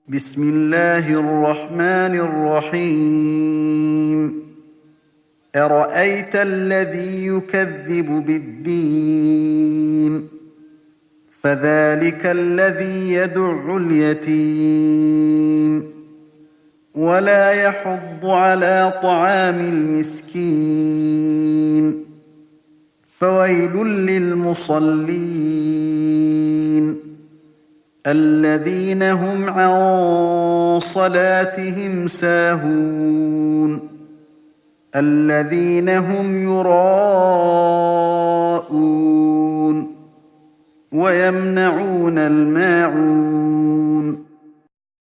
بسم الله الرحمن الرحيم. أرأيت الذي يكذب بالدين فذلك الذي يدع اليتيم ولا يحض على طعام المسكين فويل للمصلين الذين هم عن صلاتهم ساهون الذين هم يراءون ويمنعون الماعون